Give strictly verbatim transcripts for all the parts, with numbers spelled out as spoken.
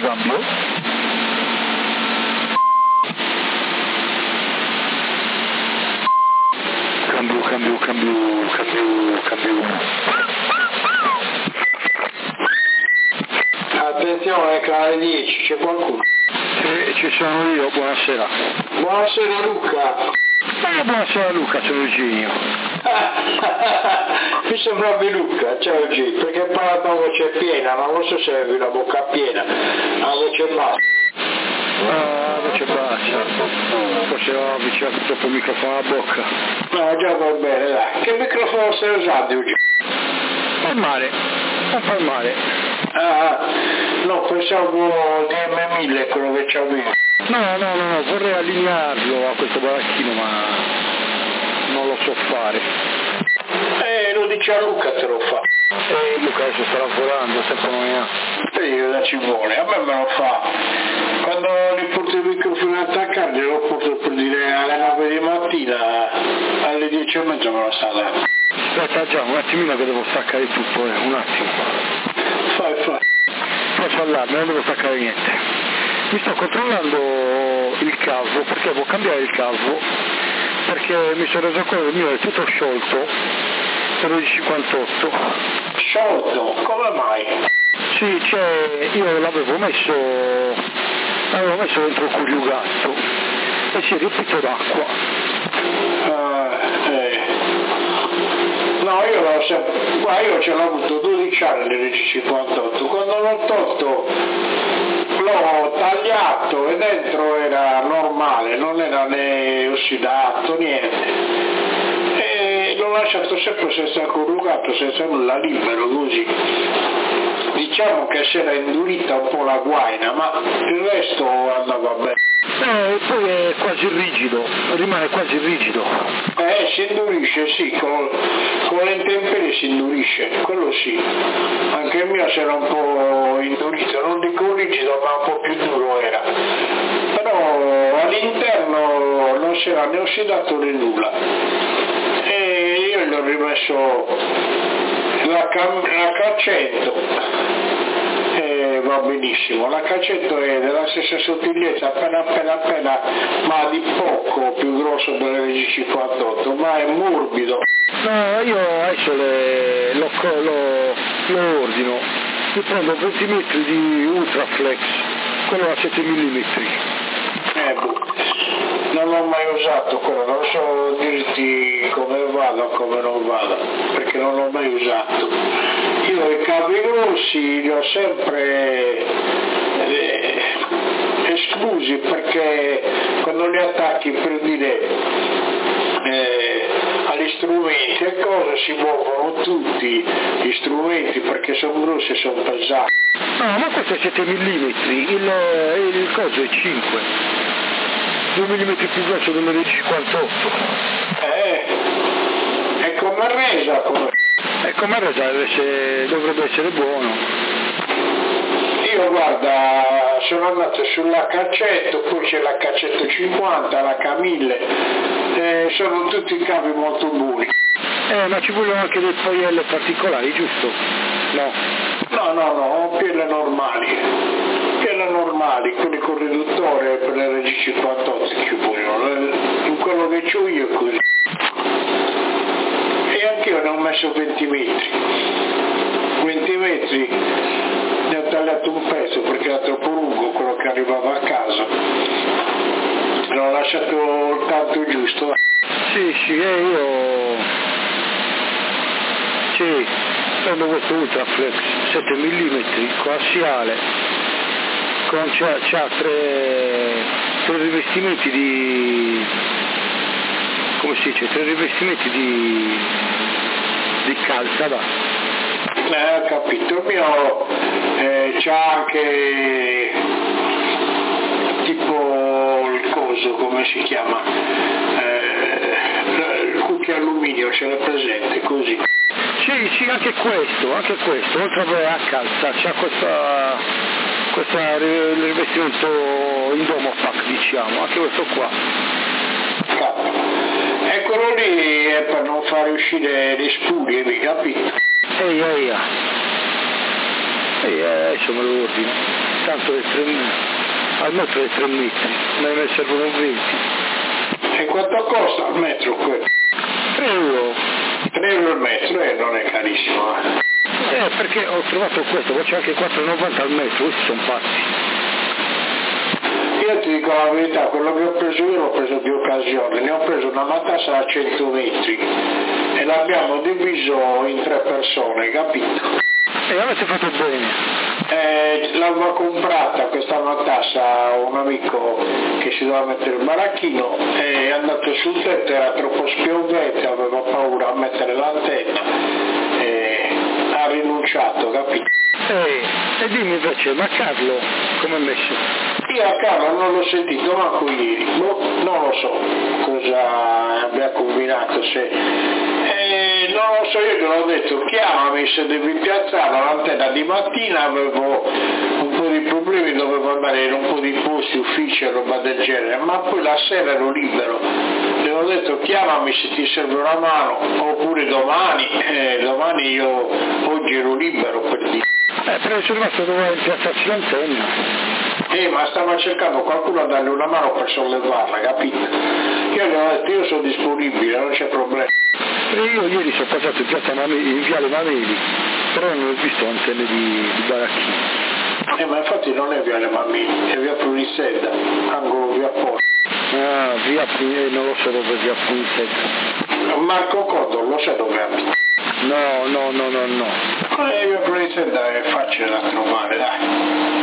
cambio. Cambio, cambio, cambio, cambio, cambio. Attenzione che alle dieci c'è qualcuno. Sì, ci sono io, buonasera. Buonasera Luca. Eh, buonasera Luca, sono Eugenio. Mi sembravi Luca, ciao Eugenio, perché parla con voce piena, ma non so se avevi la bocca piena, la voce bassa. Ah, voce bassa. Forse ho avvicinato troppo il microfono alla bocca. No, già va bene, dai. Che microfono stai usando Eugenio? Fa male, non fa male. Ah, no, pensavo D M mille quello che c'avevo. No, no, no, no, vorrei allinearlo a questo baracchino, ma non lo so fare. Eh, lo dice a Luca te lo fa. Eh, Luca adesso sta lavorando, sempre non ne ha. E io la ci vuole, a me me lo fa. Quando li porto il microfono attaccati lo porto per dire alle nove di mattina, alle dieci e mezza me lo sta dando. Aspetta già, un attimino che devo staccare tutto, eh, un attimo. Fai, fai. Faccio allarme, non devo staccare niente. Mi sto controllando il cavo, perché devo cambiare il cavo, perché mi sono reso conto che il mio è tutto sciolto, dodici cinquantotto. Sciolto? Come mai? Sì, cioè, io l'avevo messo, l'avevo messo dentro il curiugatto e si è riempito d'acqua. Uh, eh. No, io l'ho sempre, ma io ce l'ho avuto dodici anni nel cinquantotto, quando l'ho tolto l'ho tagliato e dentro era normale, non era né ossidato, niente. E l'ho lasciato sempre senza corrugato, senza nulla, libero così. Diciamo che si era indurita un po' la guaina, ma il resto andava bene. Eh, poi è quasi rigido, rimane quasi rigido. Eh, si indurisce, sì, con, con le intemperie si indurisce, quello sì. Anche il mio si era un po' indurito, non dico rigido, ma un po' più duro era. Però all'interno non si era né ossidato né nulla. E io gli ho rimesso la, la caccetto. Eh, va benissimo, la caccetto è della stessa sottigliezza, appena appena appena, ma di poco più grosso dell'L G cinquantotto, ma è morbido. No, io adesso le, lo, lo, lo ordino, mi prendo venti metri di Ultraflex, quello a sette millimetri. Eh, boh. Non l'ho mai usato quello, non so dirti come vada o come non vada, perché non l'ho mai usato. Io i cavi grossi li ho sempre eh, esclusi, perché quando li attacchi per dire eh, agli strumenti e cose si muovono tutti gli strumenti perché sono grossi e sono pesanti. No, ma questo è sette millimetri, il, il coso è cinque, due millimetri più grosso dell'L G cinquantotto. Eh, è come resa, come... E come resa deve essere, dovrebbe essere buono. Io guarda, sono andato sull'H cento, poi c'è l'H centocinquanta, l'H mille, eh, sono tutti cavi molto buoni. Eh, ma ci vogliono anche dei paielle particolari, giusto? No? No, no, no, pielle normali. Pielle normali, quelli con riduttore per l'L G cinquantotto ci vogliono. In quello che c'ho io è così. E anch'io ne ho messo venti metri. venti metri, ne ho tagliato un pezzo perché era troppo lungo quello che arrivava a casa. L'ho lasciato il tanto giusto. Sì, sì, e io... Sì, prendo questo Ultraflex sette millimetri, coassiale, con c'ha, c'ha tre, tre rivestimenti di... come si dice? Tre rivestimenti di... di calza, va. Eh, ho capito, il mio eh, c'ha anche tipo il coso, come si chiama? Eh, il cucchio alluminio, ce l'è presente, così. Sì, sì, anche questo, anche questo, oltre a avere a calza, c'ha questa, questa rivestimento Indomopac, diciamo, anche questo qua. Capo. E quello lì è per non fare uscire le spurie, mi capito? Ehi, ehi, ehi, adesso me lo ordino. tanto del tre, al metro dei tre metri, ma ne servono venti. E quanto costa al metro quello? tre euro. tre euro al metro, eh, non è carissimo. Eh. eh, perché ho trovato questo, poi c'è anche quattro e novanta al metro, questi sono pazzi. Io ti dico la verità, quello che ho preso io l'ho preso di occasione, ne ho preso una matassa da cento metri e l'abbiamo diviso in tre persone, capito? E avete fatto bene. Eh, l'avevo comprata questa matassa un amico che si doveva mettere il baracchino, è andato sul tetto, era troppo spiovente, aveva paura a mettere l'antenna e ha rinunciato, capito? Eh, e dimmi invece, ma Carlo come è messo? Io a Carlo non l'ho sentito manco ieri, boh, non lo so cosa abbia combinato, se eh, non lo so, io te l'ho detto, chiamami se devi piazzare l'antenna. Di mattina avevo un po' di problemi, dovevo andare in un po' di posti, uffici e roba del genere, ma poi la sera ero libero, le ho detto chiamami se ti serve una mano, oppure domani, eh, domani io oggi ero libero per dire. Eh, però sono rimasto dove piazzarci l'antenna. Eh, ma stava cercando qualcuno a dargli una mano per sollevarla, capito? Io gli ho detto, io sono disponibile, non c'è problema. E io ieri sono passato in piazza Mameli, in viale Mameli, però non ho visto antenne di, di baracchini. Eh, ma infatti non è viale Mameli, è via Puliseda, angolo via Porta. Ah, via Puliseda, non lo so dove è via Puliseda. Marco Coddo, lo sai dove abita? No, no, no, no, no. Eh, via Puliseda è facile da trovare, dai.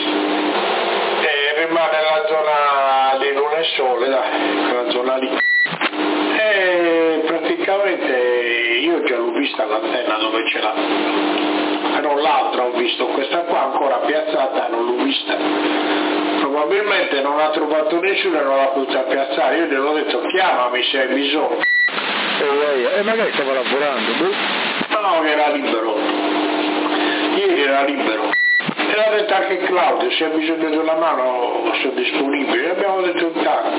Rimane la zona di Luna e Sole, dai, quella zona lì. E praticamente io già l'ho vista l'antenna dove ce l'ha. Però l'altra ho visto, questa qua ancora piazzata non l'ho vista. Probabilmente non ha trovato nessuno e non l'ha potuta piazzare. Io gliel'ho detto chiamami se hai bisogno. E eh, eh, magari stava lavorando, boh. No, che era libero. Ieri era libero. E l'ha detto anche Claudio, se ha bisogno di una mano sono disponibile, abbiamo detto in tanti.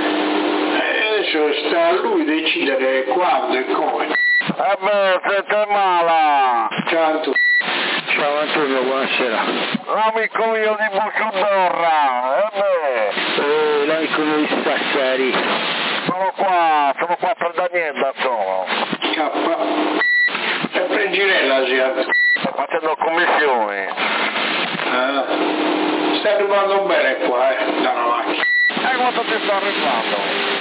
E adesso sta a lui decidere quando e come. Eh beh, siete mala! Ciao Antonio. Ciao Antonio, buonasera. L'amico mio di Bucciudorra, eh beh! Eh, l'amico mio di Sassari. Sono qua, sono qua per Daniela, sono. K. Sempre in girella, sì, Antonio. Sto facendo commissioni. Ah, stai arrivando bene qua, eh, dalla macchina. E quanto ti sto arrivando?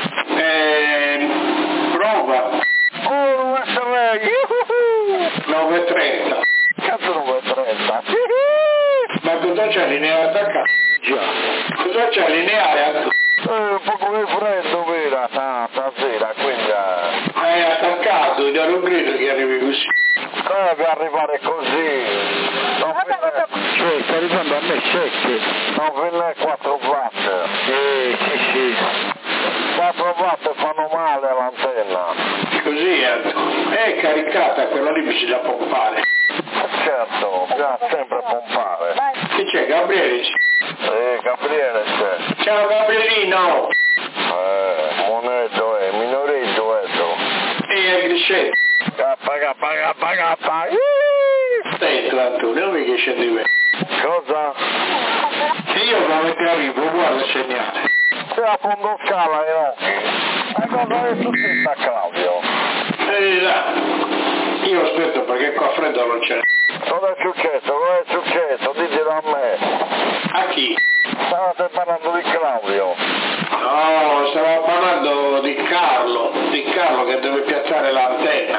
Eh, prova. Oh, non essere nove e trenta. Cazzo nove e trenta? Ma cosa c'è lineare attaccato? Già. Cosa c'è lineare attaccato? Eh, un po' come freddo, vera, stasera, quindi... Hai attaccato, io non credo che arrivi così. Deve arrivare così. Non venne... Cioè, sta arrivando a me sette. Non venne quattro watt. Eh, sì, sì. quattro watt fanno male all'antenna. Così, Antonio. È caricata, quella lì bisogna pompare. Certo, bisogna sempre pompare. Chi c'è, Gabriele? Eh, Gabriele c'è. Ciao Gabrielino! Eh, monetto è, minoretto è. E è Griscetto. Paga, paga, paga, paga. Sento Antonio, non mi che scendi bene. Cosa? Se io come ti arrivo, guarda il segnale. C'è a fondo scala ai occhi. Ma cosa è successo a Claudio? Ehi là, io aspetto perché qua freddo non c'è. Cosa è successo? Cosa è successo? Ditelo a me. A chi? Stavate parlando di Claudio. No, stavo parlando di Carlo, di Carlo che deve piazzare l'antenna.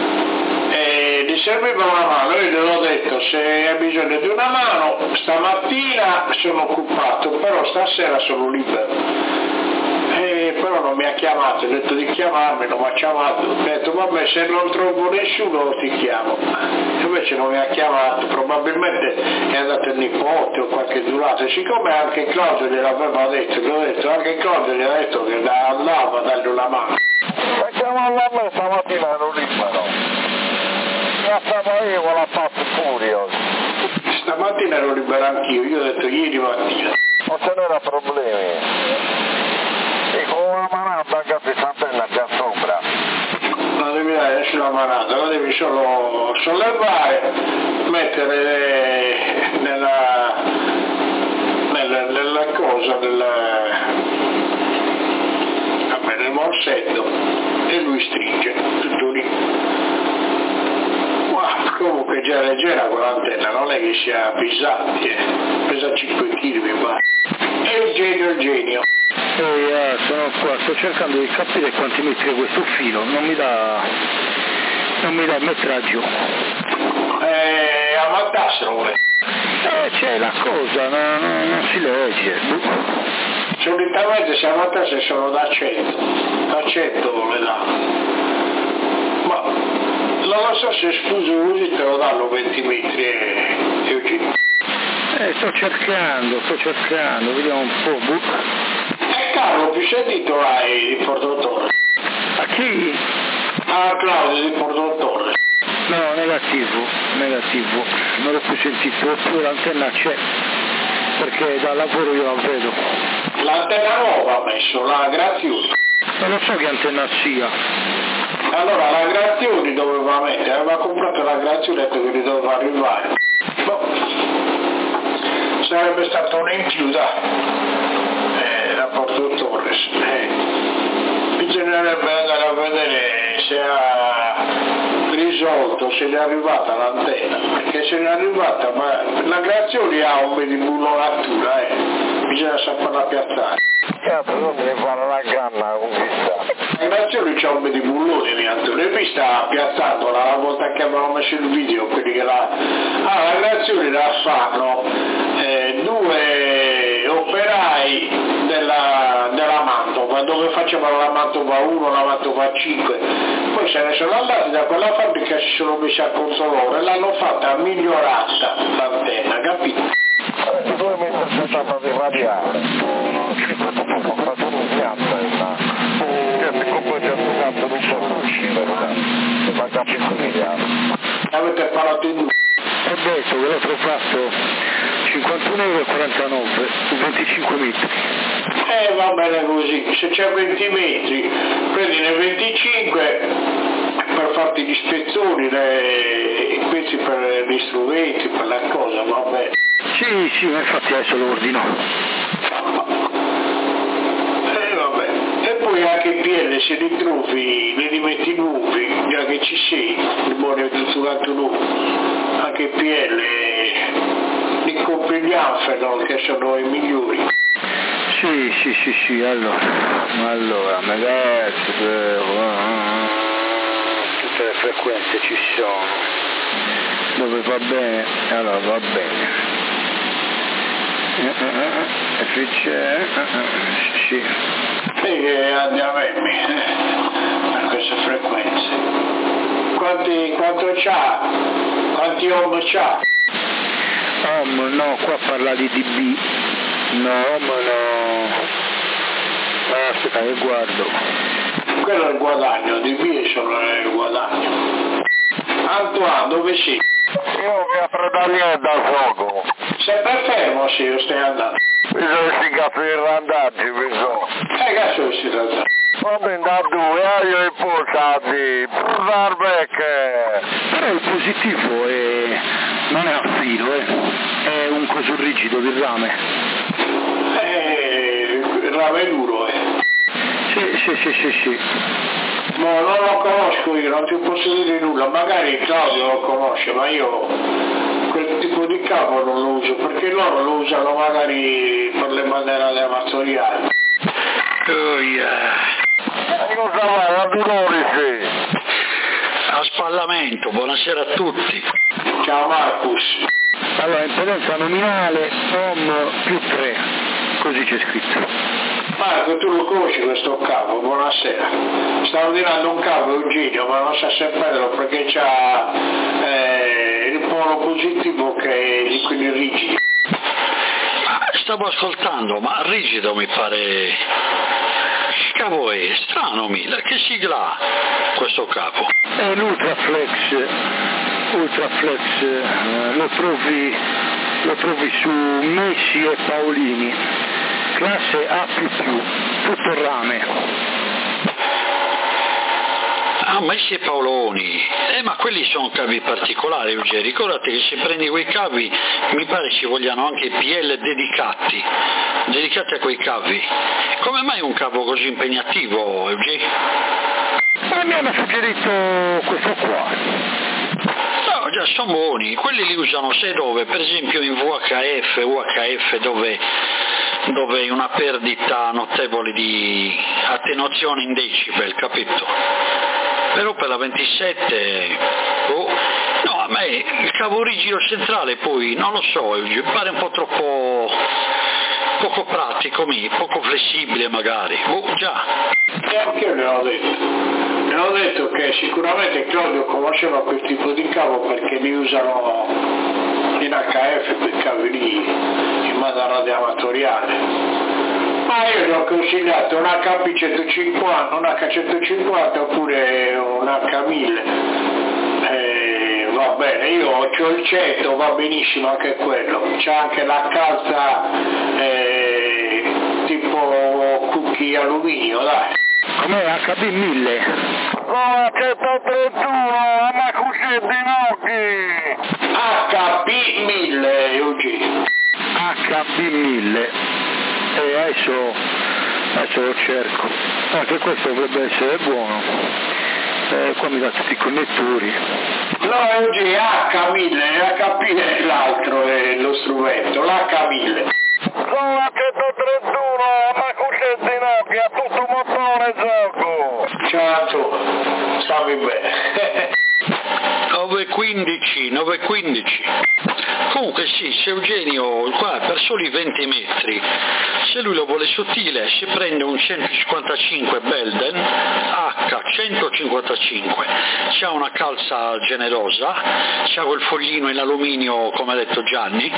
E gli serviva una mano, io gliel'ho detto, se hai bisogno di una mano, stamattina sono occupato, però stasera sono libero. E però non mi ha chiamato, ho detto di chiamarmi, non mi ha chiamato, ho detto vabbè se non trovo nessuno ti chiamo. Invece non mi ha chiamato, probabilmente è andato il nipote o qualche durato, e siccome anche Claudio gliel'aveva detto, gli ho detto, anche Claudio gli ha detto che andava a dargli una mano. Ma chiamavo a me stamattina ero libero. La stava io con la Fast Furious. Stamattina ero libero anch'io, io ho detto ieri mattina. Non ce n'era problemi. E con una manata che si s'antenna già sopra. Non devi dare nessuna manata, la devi solo sollevare, mettere nella, nella, nella cosa del, vabbè, nel morsetto e lui stringe tutto lì. Ma comunque già leggera quell'antenna, non è che sia pesante, eh. Pesa cinque chili mi pare. È il genio, il genio. Poi eh, sono qua, sto cercando di capire quanti metri è questo filo, non mi dà non mi dà il metraggio. Eh, ammattassero. Eh, c'è la cosa, no, no, non si legge. Solitamente se ammattasse sono da cento, da cento le dà. Ma non lo so se scuso così te lo danno venti metri e, e uccidi. Eh, sto cercando, sto cercando, vediamo un po'. E Carlo, più sentito hai di Porto Torre? A chi? Ah, Claudio di Porto Torre. No, negativo, negativo, non l'ho più sentito, oppure l'antenna c'è, perché dal lavoro io la vedo. L'antenna nuova ha messo, la Grazioni. Non lo so che antenna sia. Allora la Grazioni doveva mettere, aveva comprato la Grazioni e ha detto che gli doveva arrivare. Boh. Sarebbe stato un in più da, eh, da Porto Torres. Eh. Bisognerebbe andare a vedere se ha risolto, se gli è arrivata l'antenna, perché se gli è arrivata, ma la Grazioni ha un po' di bullonatura, eh. Bisogna saperla piazzare. Cazzo, non devi fare la canna con questa. La Grazioni c'ha un po' di bulloni neanche, l'hai vista piazzandola la volta che avevano messo il video, quelli che la... Ah, la Grazioni la fanno eh, due operai della, della Mantova, dove facevano la Mantova uno, la Mantova cinque, poi se ne sono andati da quella fabbrica e si sono messi a conto loro e l'hanno fatta migliorata l'antenna, capito? Tu devi metterci il tappo di radiare. Ho fatto un piatto e là. Che comunque c'è un cazzo non posso uscire, se fa capire miliardi. Avete parlato in due. Ho detto che l'altro fatto cinquantuno euro e quarantanove, venticinque metri. Eh va bene così, se c'è venti metri, prendine venticinque per farti gli spezzoni, le, i pezzi per gli strumenti, per la cosa, va bene. Sì, sì, ma infatti adesso lo ordino. Eh vabbè, e poi anche i P L se li trovi, li rimetti nuovi, già che ci sei, il buono è tutto nuovo, anche i P L li compri gli Anfenol che sono i migliori. Sì, sì, sì, sì, allora, allora, magari tutte le frequenze ci sono, dove va bene, allora va bene. F C, sì. E che andiamo a queste frequenze. Quanti, quanto c'ha? Quanti ohm c'ha? Ohm, no, qua parla di D B. No, ohm no. Ah, aspetta che guardo. Quello è il guadagno, D B è solo il guadagno. Antoine, dove sei? Io mi apro da lì e da fuoco. Sempre fermo se io stai andando. Bisogna si capire l'andaggi, bisogna. Eh, che sono si tratta? Vabbè, da due, eh, io i posati, perché... Però il positivo è... non è a filo, eh. È un coso rigido di rame. Eh, il rame è duro, eh. Sì, sì, sì, sì, sì. No, non lo conosco io, non ti posso dire nulla, magari Claudio lo conosce, ma io quel tipo di cavo non lo uso, perché loro lo usano magari per le bandiere amatoriali. Oh yeah. E cosa vai, a dolore sì? A spallamento, buonasera a tutti. Ciao Marcus. Allora, impedenza nominale, ohm più tre, così c'è scritto. Marco, tu lo conosci questo cavo? Buonasera. Stavo ordinando un cavo Eugenio, ma non sa se prenderlo perché c'ha eh, il polo positivo che è di quelli rigidi. Stavo ascoltando, ma rigido mi pare... Che cavo è? Strano, Mila, che sigla ha questo capo? È l'Ultraflex, Ultraflex, eh, lo trovi, lo trovi su Messi e Paolini. Classe A più più, tutto rame. Ah, Messi e Paoloni, eh, ma quelli sono cavi particolari, Eugenio. Ricordate che se prendi quei cavi mi pare ci vogliano anche i P L dedicati, dedicati a quei cavi. Come mai un cavo così impegnativo, Eugenio? Ma mi hanno suggerito questo qua. No, già sono buoni, quelli li usano sai dove? Per esempio in V H F, U H F dove, dove hai una perdita notevole di attenuazione in decibel, capito? Però per la ventisette, oh, no, a me il cavo rigido centrale poi, non lo so, mi pare un po' troppo, poco pratico, poco flessibile magari, oh già. E anche io gliel'ho detto, gliel'ho detto che sicuramente Claudio conosceva quel tipo di cavo perché li usano in H F, quei cavi lì, in modo radioamatoriale. Ma io gli ho consigliato un H P centocinquanta, un H centocinquanta oppure un H mille. Eh, va bene, io ho il cento, va benissimo anche quello. C'è anche la calza eh, tipo cucchi alluminio, dai. Com'è H B mille? Oh, centotrentuno, a me cusce di nocchi! H P mille, Eugenio. H B mille. E adesso, adesso lo cerco, anche questo dovrebbe essere buono, eh, qua mi dà tutti i connettori. No, oggi H mille, H P è l'altro, è lo strumento, l'H mille. Sono a centotrentuno, ma cuccetti no, che ha tutto motore gioco. Ciao tu, stammi bene. nove quindici, nove quindici. Comunque sì, se Eugenio qua per soli venti metri, se lui lo vuole sottile si prende un centocinquantacinque Belden H centocinquantacinque, c'ha una calza generosa, c'ha quel foglino in alluminio come ha detto Gianni.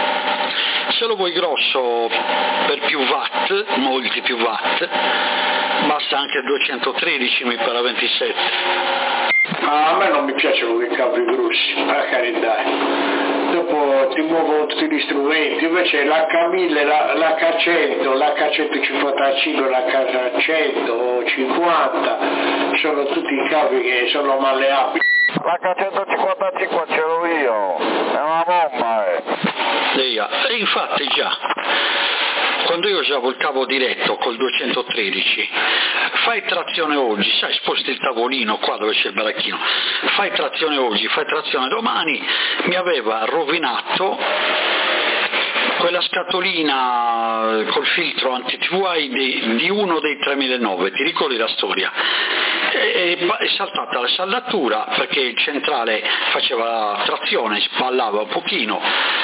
Se lo vuoi grosso per più watt, molti più watt, basta anche duecentotredici mi pare ventisette. Ah, a me non mi piacciono quei cavi grossi, per carità. Dopo ti muovono tutti gli strumenti, invece l'H mille, l'H cento, l'H centocinquantacinque, l'H centocinquanta sono tutti i cavi che sono malleabili. L'H centocinquantacinque ce l'ho io, è una bomba, eh. E infatti già, quando io usavo il cavo diretto col duecentotredici, fai trazione oggi, sai, sposti il tavolino qua dove c'è il baracchino, fai trazione oggi, fai trazione domani, mi aveva rovinato quella scatolina col filtro anti-T V I di, di uno dei tremilanove, ti ricordi la storia? E, è saltata la saldatura perché il centrale faceva trazione, sballava un pochino,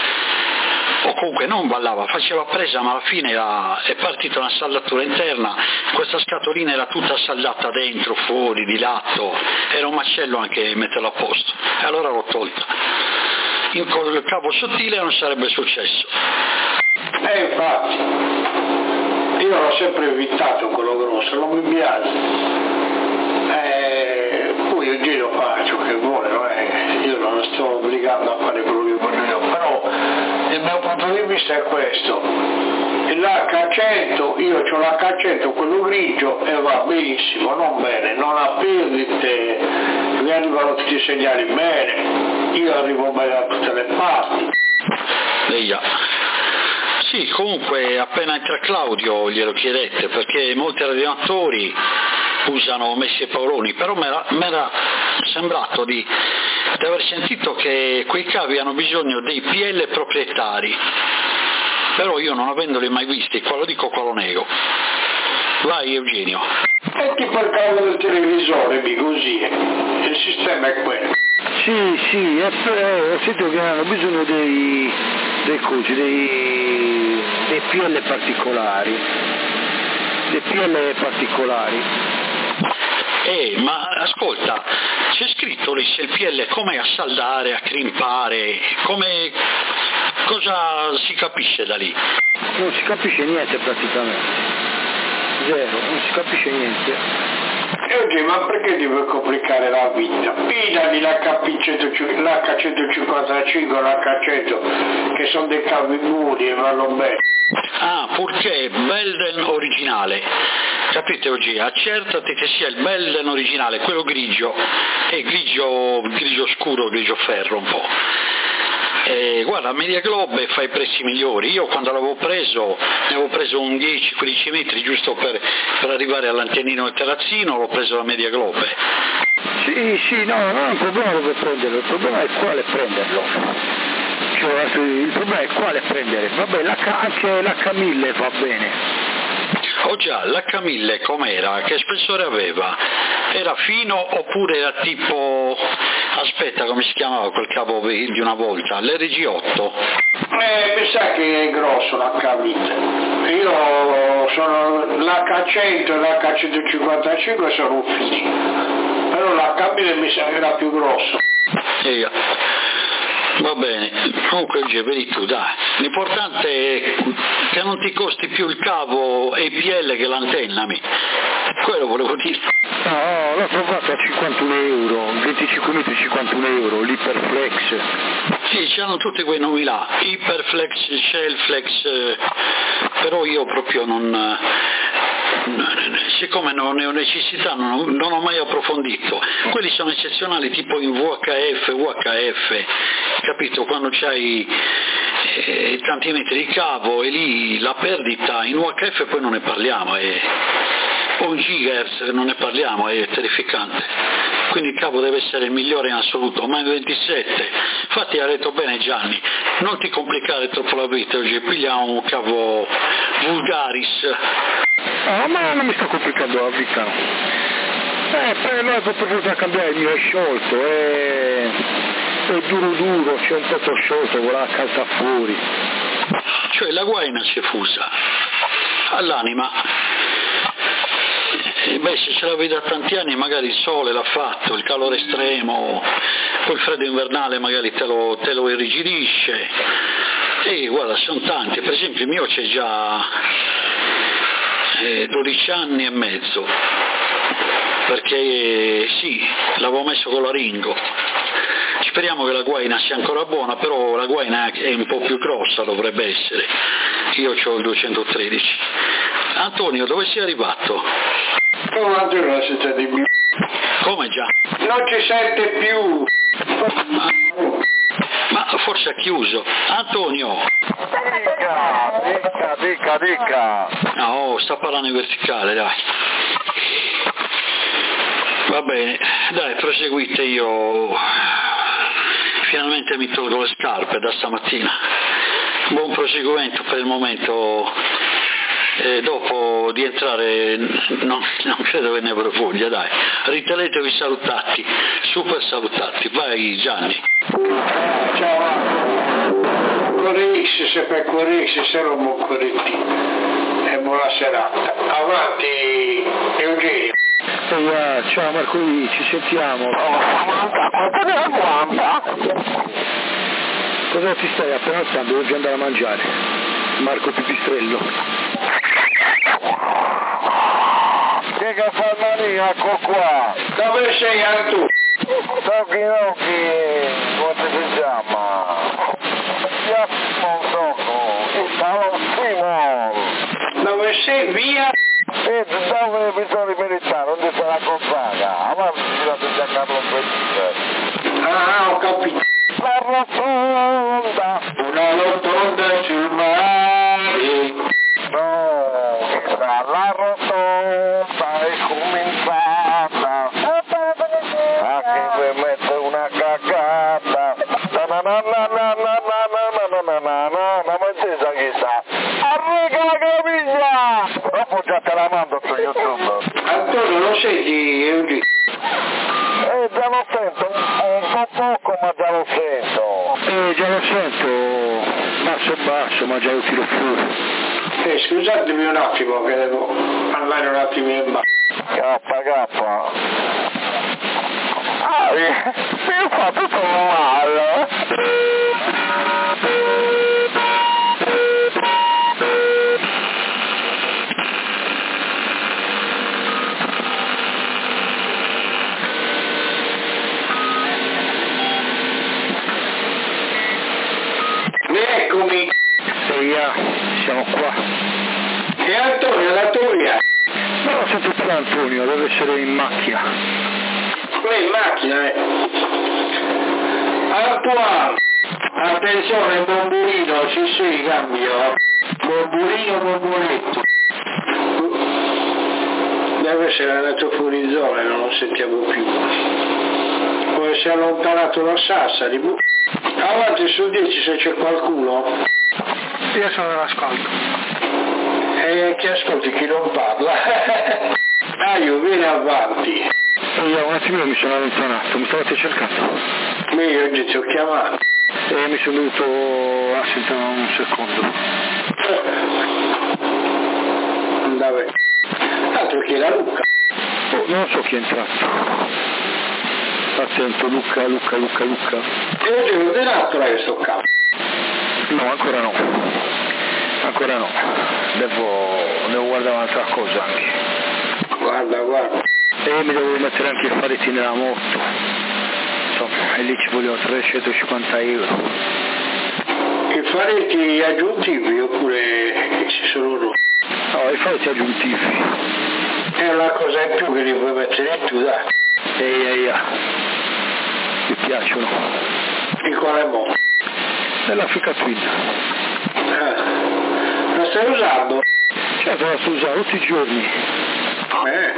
o comunque non ballava, faceva presa, ma alla fine era, è partita una saldatura interna, questa scatolina era tutta saldata dentro, fuori, di lato, era un macello anche metterla a posto, e allora l'ho tolta. In, con il cavo sottile non sarebbe successo. Eh infatti, io l'ho sempre evitato quello grosso, non mi piace. Eh, poi io giro faccio che vuole, non è, io non lo sto obbligando a fare quello che voglio io, però il mio punto di vista è questo. L'H cento, io ho l'H cento, quello grigio, e va benissimo, non bene, non ha perdite, mi arrivano tutti i segnali bene, io arrivo bene da tutte le parti. Leia. Sì, comunque appena entra Claudio glielo chiedete, perché molti radioamatori usano Messi e Paoloni, però mi era sembrato di, di aver sentito che quei cavi hanno bisogno dei P L proprietari, però io non avendoli mai visti, qua lo dico, qua lo nego. Vai Eugenio. È tipo il cavo del televisore, di così, il sistema è quello. Sì, sì, e però ho sentito che hanno bisogno dei, dei cosi, dei, dei P L particolari, dei P L particolari. Eh, ma ascolta, c'è scritto lì se il P L come a saldare, a crimpare, come, cosa si capisce da lì? Non si capisce niente praticamente, zero, non si capisce niente. E oggi, ma perché devo complicare la vita? Pidali l'H centocinquantacinque, l'H cento, che sono dei cavi muri e vanno bene. Ah, purché Belden originale, capite oggi? Accertati che sia il Belden originale, quello grigio, è grigio, grigio scuro, grigio ferro un po'. E guarda, Media Globe fa i prezzi migliori. Io quando l'avevo preso ne avevo preso un dieci quindici metri giusto per, per arrivare all'antennino del terrazzino, l'ho preso da Media Globe. Sì, sì, no, non è un problema dove prenderlo, il problema è quale prenderlo. Cioè, il problema è quale prendere. Vabbè, anche l'H mille va bene. Oh già, l'H mille com'era? Che spessore aveva? Era fino oppure era tipo, aspetta, come si chiamava quel cavo di una volta? L'R G otto? Eh, mi sa che è grosso l'H mille. Io sono l'H cento e l'H centocinquantacinque sono fini, però l'H mille mi sa che era più grosso. Sì. Va bene, comunque vedi tu, dai, l'importante è che non ti costi più il cavo A P L che l'antenna, quello volevo dire. No, l'ho trovato a cinquantuno euro, venticinque metri cinquantuno euro, l'Iperflex. Sì, c'hanno tutti quei nomi là, Iperflex, Shellflex, eh, però io proprio non... siccome non ne ho necessità non, non ho mai approfondito, quelli sono eccezionali tipo in V H F, U H F, capito, quando c'hai eh, tanti metri di cavo e lì la perdita in U H F poi non ne parliamo, è, o in gigahertz non ne parliamo, è terrificante, quindi il cavo deve essere il migliore in assoluto, ma in ventisette, infatti ha detto bene Gianni, non ti complicare troppo la vita, oggi pigliamo un cavo Vulgaris. No, ma non mi sto complicando la vita. Eh, per noi ho preferito cambiare, il mio è sciolto, è, è duro duro, c'è un pezzo sciolto, voleva calza fuori. Cioè la guaina si è fusa all'anima. E beh, se ce l'avevi da tanti anni magari il sole l'ha fatto, il calore estremo, poi il freddo invernale magari te lo, te lo irrigidisce. E guarda, sono tanti, per esempio il mio c'è già dodici anni e mezzo, perché sì, l'avevo messo con la Ringo, speriamo che la guaina sia ancora buona, però la guaina è un po' più grossa, dovrebbe essere, io ho il duecentotredici. Antonio, dove sei arrivato? Oh, Antonio, non si sente più. Come già? Non ci sente più. Ma, ma forse ha chiuso. Antonio! Dica, dica, dica, dica. No, sta parlando in verticale, dai. Va bene, dai, proseguite, io finalmente mi tolgo le scarpe da stamattina. Buon proseguimento per il momento, e dopo di entrare non, non credo che ne avrò voglia, dai. Ritenetevi salutati, super salutati. Vai Gianni. Ciao. Corrissi, se per corrissi, se non buon corretti. E buona serata. Avanti, Eugenio. Oh, ciao Marco, ci sentiamo. Cosa ti stai appena alzando? Devo già andare a mangiare. Marco Pipistrello. Che che fa Maria, ecco qua. Dove sei anche tu? Tocchi Nocchi, come si chiama? Siamo Tocco, Salon Simon. Dove sei? Via? E dove bisogna meritare, non ti sarà contraga. Avanti, girate già Carlo Felice. Ah, ho capito. La rotonda, Una rotonda sul mare. no, chissà, la rotonda è cominciata. A chi mi mette una cagata. Na na na na na na na na na na na, ma mentita chissà. Arriga la graviglia! Dopo già te la mando su YouTube. Antonio, lo senti, Eugenio? Eh, già lo sento, un po' poco, ma già lo sento. Eh, già lo sento, basso basso, ma già lo tiro fuori. Eh, scusatemi un attimo che devo parlare un attimo in basso. Kappa, kappa. Ah, mi ho fatto tutto male. Eccomi. Eia, siamo qua. E Antonio, la Toria? No, non sento più Antonio, deve essere in macchina. Lei in macchina, eh? Antoine, attenzione, Bombolino, sì sì, cambio. Bombolino, Bomboletto. Deve essere andato fuori zona, non lo sentiamo più. Poi si è allontanato da Sassari. Avanti su dieci se c'è qualcuno. Io sono all'ascolto. E chi ascolti chi non parla? Aio, vieni avanti. Io un attimino mi sono allontanato, mi stavate cercando? Io oggi ti ho chiamato. E mi sono dovuto aspettare un secondo. Andava. Altro che la Luca. Oh, non so chi è entrato. Attento, Luca, Luca, Luca, Luca. E oggi ho ordinato lei sto capo. No, ancora no. Ancora no. Devo, devo guardare un'altra cosa anche. Guarda, guarda. E mi devo mettere anche i faretti nella moto. Insomma, e lì ci vogliono trecentocinquanta euro. I faretti aggiuntivi oppure ci sono loro? No, i faretti aggiuntivi. È una cosa in più che li puoi mettere tu, dai. Ehi, ehi, mi piacciono. In quale modo? Nell'Africa Twin. Ah. La stai usando? Certo, la sto usando tutti i giorni. Eh.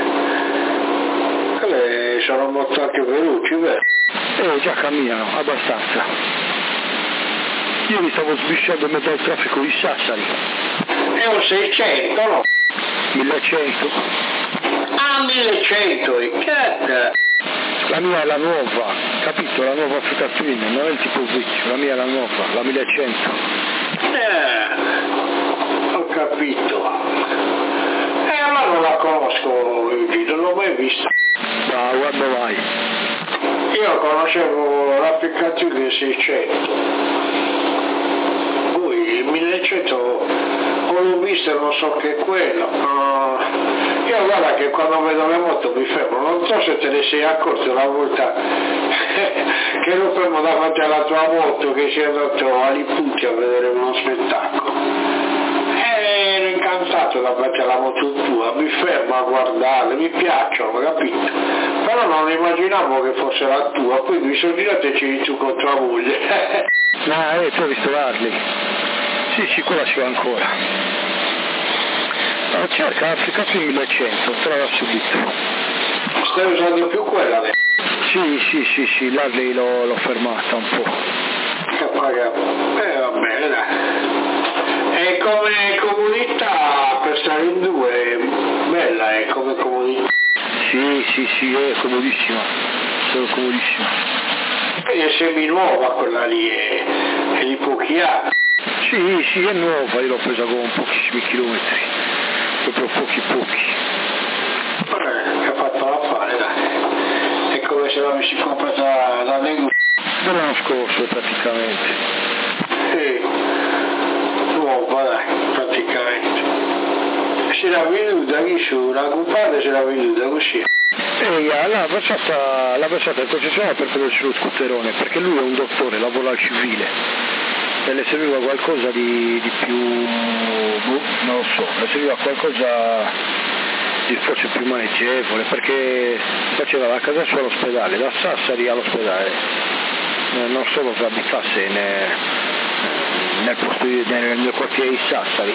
Quelle sono molto anche veloci, vero? Eh, già camminano, abbastanza. Io mi stavo sbisciando in mezzo al traffico di Sassari. È un seicento, no? millecento. Ah, millecento, e cazzo! La mia è la nuova, capito? La nuova Africa Twin, non è il tipo vecchio, la mia è la nuova, la millecento. Eh, ho capito. Eh, allora non la conosco, non l'ho mai vista. Ma guarda vai. Io conoscevo l'Africa Twin del seicento. Poi il millecento non l'ho vista, non so che è quello. Uh, io guarda che quando vedo le moto mi fermo, non so se te ne sei accorto una volta che lo fermo davanti alla tua moto che sei andato a Liputi a vedere uno spettacolo. E ero incantato davanti alla moto tua, mi fermo a guardarle, mi piacciono, capito? Però non immaginavo che fosse la tua, quindi mi sono girato e c'eri tu con tua moglie. Ah, eh, tu hai visto l'Harley? Sì, sì, quella c'è ancora. No, cerca Africa Twin millecento, trova subito. Stai usando più quella? Lei? Sì, sì, sì, sì, l'Harley l'ho, l'ho fermata un po'. Eh, va bene, dai. E come comunità per stare in due, bella è come comunità. Sì, sì, sì, è comodissima, sono comodissima. Quindi è semi-nuova quella lì, è, è di pochi anni. Sì, sì, è nuova, io l'ho presa con pochissimi chilometri, proprio pochi pochi. Eh, che ha fatto l'affare, dai. È come se l'avessi comprata da negozio. L'anno scorso praticamente. Sì, nuova dai, praticamente. Si era venuta qui su, la compadre si era venuta così. E l'ha versata, l'ha versata in concessionaria per prendersi lo scooterone, perché lui è un dottore, lavora al civile. E le serviva qualcosa di, di più, boh, non lo so, le serviva qualcosa di forse più maneggevole, perché faceva da casa sua all'ospedale, da Sassari all'ospedale, non solo che abitasse nel, nel, posto di, nel, nel quartiere di Sassari.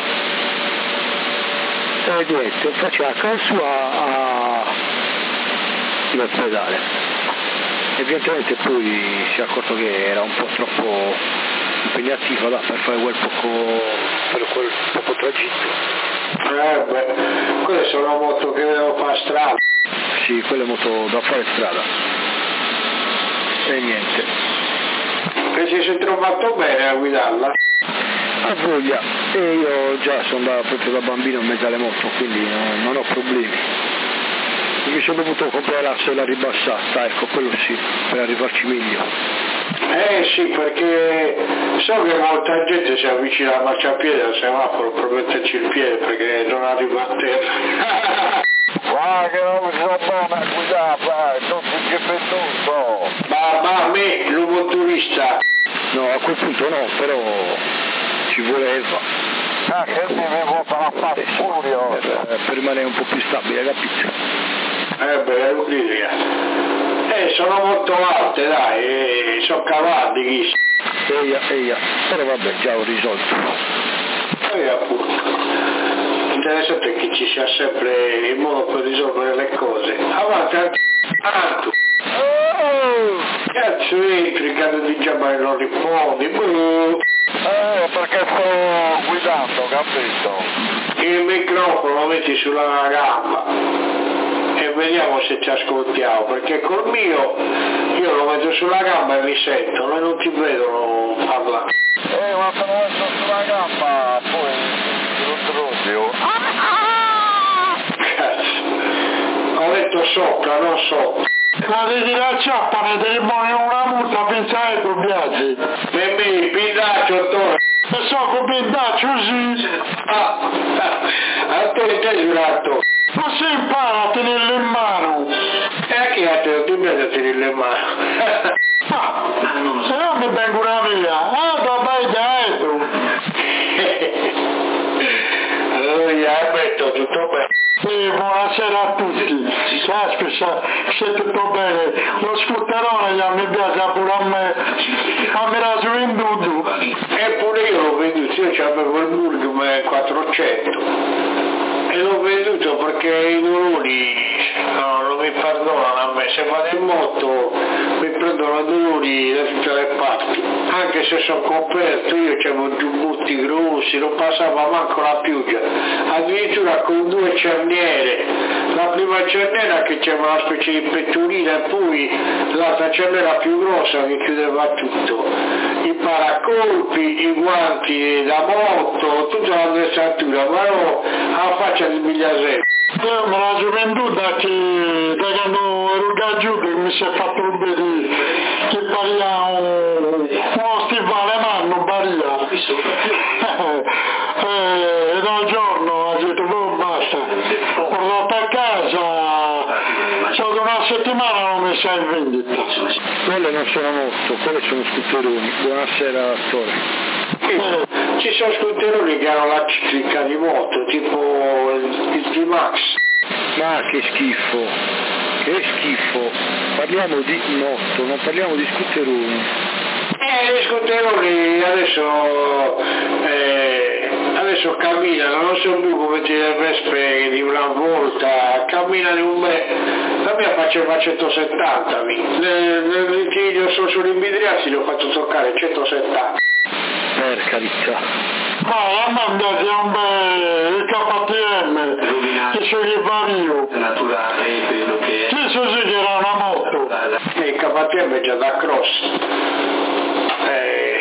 E niente, faceva da casa sua all'ospedale. Evidentemente poi si è accorto che era un po' troppo impegnativa da, per fare quel poco, per quel poco tragitto. Eh beh, quelle sono moto che devo fare strada. Sì, quelle moto da fare strada. E niente. E ci sei trovato bene a guidarla? Ha voglia. E io già sono andato proprio da bambino in mezzo alle moto, quindi non, non ho problemi. Mi sono dovuto comprare la sella ribassata, ecco, quello sì, per arrivarci meglio. Eh sì, perché so che molta gente si avvicina al marciapiede al semaforo per metterci il piede perché non arriva a terra. Guarda che non mi sono buona a guidare, non si che pennuto. Ma, ma a me, l'uomo turista. No, a quel punto no, però ci voleva. Ah, che mi vuota la palla furio. Per, per rimanere un po' più stabile, capito? Eh beh, Ludia. Eh, sono molto alte, dai, eh, sono cavalli chi. Eia, eia, però vabbè, già ho risolto. E appunto. Interessante che ci sia sempre il modo per risolvere le cose. Avanti, tanto. Oh! Cazzo entri, cade di chiamare non rispondi. Boh. Eh, perché sto guidando, capito? Il microfono lo metti sulla gamba e vediamo se ci ascoltiamo, perché col mio io lo metto sulla gamba e mi sentono e non ti vedono parlare. Eh, ma se lo metto sulla gamba, poi lo trovo. Cazzo. Ho detto sopra, non sotto. La devi la ciappa, ne devi muovere una multa, pensare tu viaggi. Bimbi, pindaccio, torno. E so come pindaccio, sì. Ah, a te ti hai giurato. Ma si impara a tenerlo in mano. E a chi a te non ti vedo tenere in mano? Ma, se no mi vengo una via. Ah, da vai dietro. Oh, ya, metto tutto bene. Sì, buonasera a tutti. Caspita, se tutto bene. Lo scooterone già mi piace pure a me. Ma me l'ha venduto. Eppure io l'ho venduto, io avevo il Burgum quattrocento. E l'ho venduto perché i dolori no, non mi perdonano a me, se vado in moto mi prendono dolori da tutte le parti, anche se sono coperto, io c'avevo giubbotti grossi, non passava manco la pioggia, addirittura con due cerniere, la prima cerniera che c'era una specie di pettorina e poi l'altra cerniera più grossa che chiudeva tutto, i paracolpi, i guanti da moto, tutta l'attrezzatura, ma no, alla faccia di Migliasello. Io me la gioventù da che da quando ero da giù che mi si è fatto un po' di che paria un, uno stivale ma non paria. E da giorno ho detto oh basta, ho portato a casa, solo una settimana non mi sei in vendita. Quelle non sono moto, quelle sono scooteroni. Buonasera attore. Eh, ci sono scooteroni che hanno la ciclica di moto, tipo il G-Max. Ma che schifo, che schifo. Parliamo di moto, non parliamo di scooteroni. Eh, gli scooteroni adesso, eh, adesso camminano, non sono più come le vespe di una volta, camminano un bel... La mia faceva centosettanta, nel litiglio sono sull'imbitriazzi li ho fatto toccare centosettanta. Per carità. Ma a me piace un bel il K T M, che so che va io. Naturale, quello che è. Sì, so sì che era una moto. E il K T M è già da cross. Eh,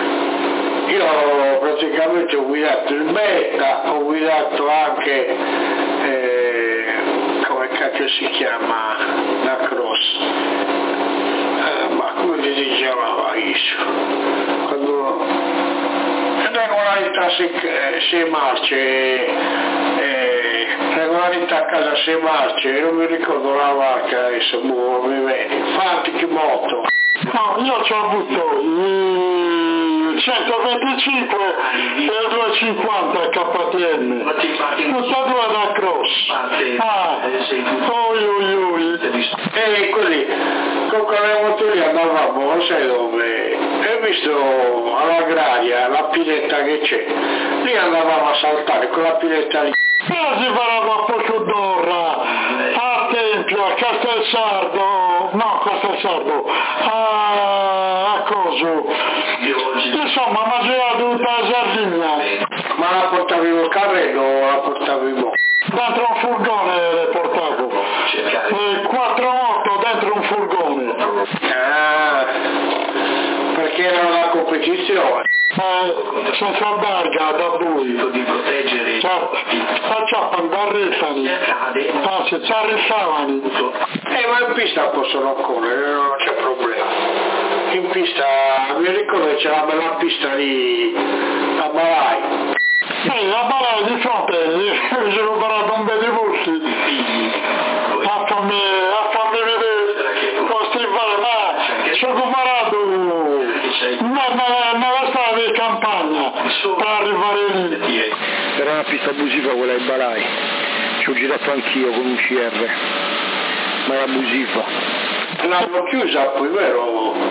io praticamente ho guidato il Beta, ho guidato anche, eh, come cacchio si chiama, la cross. Eh, ma come si chiamava isso? Quando... regolarità sei marce, eh, regolarità a casa sei marce, non mi ricordo la marca adesso, boh, mi viene, Fantic Moto. No, io ci ho avuto il centoventicinque e il duecentocinquanta K T M, tutte e due da cross. Ah, oi oi oi. E così, con quelle motori andavamo, non sai dove, e visto all'agraria la piletta che c'è, lì andavamo a saltare con la piletta lì. Io si parava a Pocciudorra, a Tempio, a Castelsardo, no Castelsardo, a, a Coso. Insomma, ma c'era tutta la Sardegna. Ma la portavi col carrello o la portavi mo? Dentro un furgone le portavo. E quattro moto dentro un furgone. Ah, perché era una competizione. Eh, senza barga da buio. Di proteggere facciamo barrettani, anzi ci arrestavano. Eh, ma in pista possono correre, non c'è problema. In pista, mi ricordo che c'era una bella pista lì a Balai. Sì, a Balai di fronte, mi sono parato un bel di bussi. A farmi, a farmi vedere con stivale, ma sono comparato nella strada di campagna. per arrivare lì. Era una pista abusiva quella di Balai, ci ho girato anch'io con un C R, ma era abusiva. L'hanno chiusa poi, vero?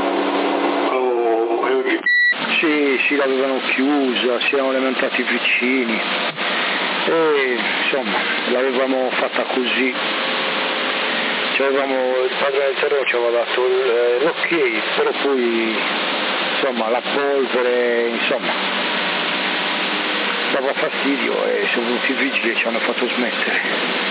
Oh, eh, Sì, sì, l'avevano chiusa, si erano lamentati i vicini e insomma l'avevamo fatta così. Ci avevamo, il padre del terrore ci aveva dato il, l'ok, però poi insomma la polvere insomma dava fastidio e sono venuti i vigili e ci hanno fatto smettere.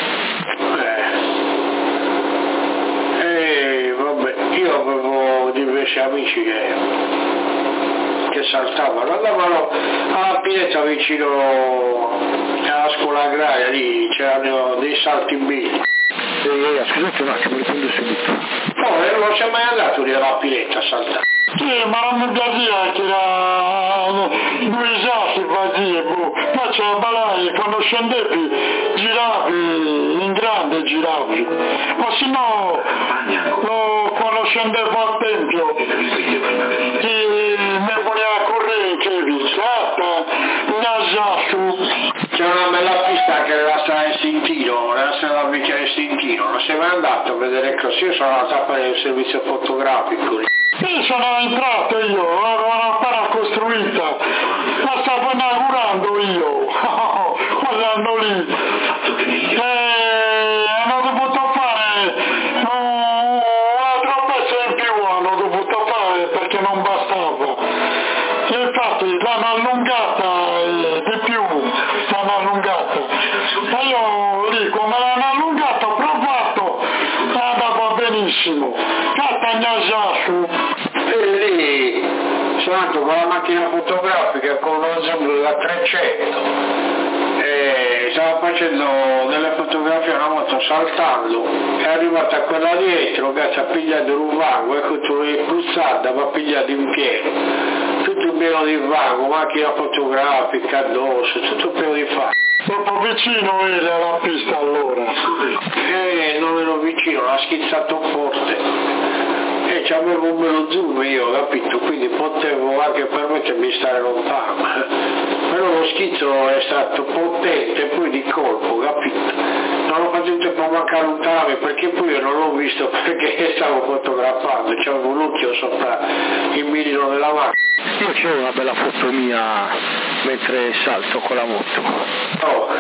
Eh, eh, vabbè, io avevo diversi amici che, che saltavano, andavano alla Pineta vicino alla scuola agraria, lì c'erano dei salti bili. Eh, scusate un attimo, riprendo subito. No, non sei mai andato lì alla Pineta a saltare. Sì, ma non mi piaceva che era due esatti vazio, boh. Ma c'è la Balai, quando scendevi giravi, in grande giravi. Ma se no, no, quando scendevo al tempio, ti mi voleva correre, che vi salta, nasato. C'è una bella pista che era strada in Sintino, nella strada vecchia di Sintino, non sei mai andato a vedere così, io sono andato a fare il servizio fotografico lì. Sì, sono entrato io, l'avevano appena costruita, la stavo inaugurando io, quell'anno lì. E hanno dovuto fare un altro pezzo in più, hanno dovuto fare perché non bastava. E infatti l'hanno allungata eh, di più, l'hanno allungata. E io lì, come l'hanno allungata, ho provato e andava benissimo. Catagnasasu. E lì sono andato con la macchina fotografica con uno zoom da trecento e stavo facendo delle fotografie a una moto saltando, è arrivata quella dietro che ci ha pigliato un vago, ecco tu l'hai puzzata, ma ha pigliato in pieno, tutto pieno di vago, macchina fotografica addosso, tutto pieno di fango. Troppo vicino eri alla pista allora. E non ero vicino, l'ha schizzato forte. E c'avevo un bello zoom io, capito? Quindi potevo anche permettermi di stare lontano. Però lo schizzo è stato potente, poi di colpo, capito? Non ho fatto il tempo a manco allontanarmi perché poi io non l'ho visto perché stavo fotografando, c'avevo un occhio sopra il mirino della macchina. Io c'ho una bella foto mia mentre salto con la moto. Oh.